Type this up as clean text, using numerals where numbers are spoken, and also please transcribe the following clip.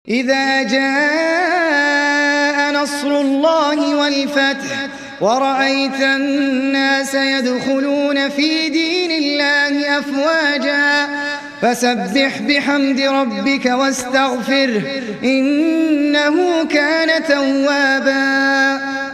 إذا جاء نصر الله والفتح ورأيت الناس يدخلون في دين الله أفواجا فسبح بحمد ربك واستغفره إنه كان توابا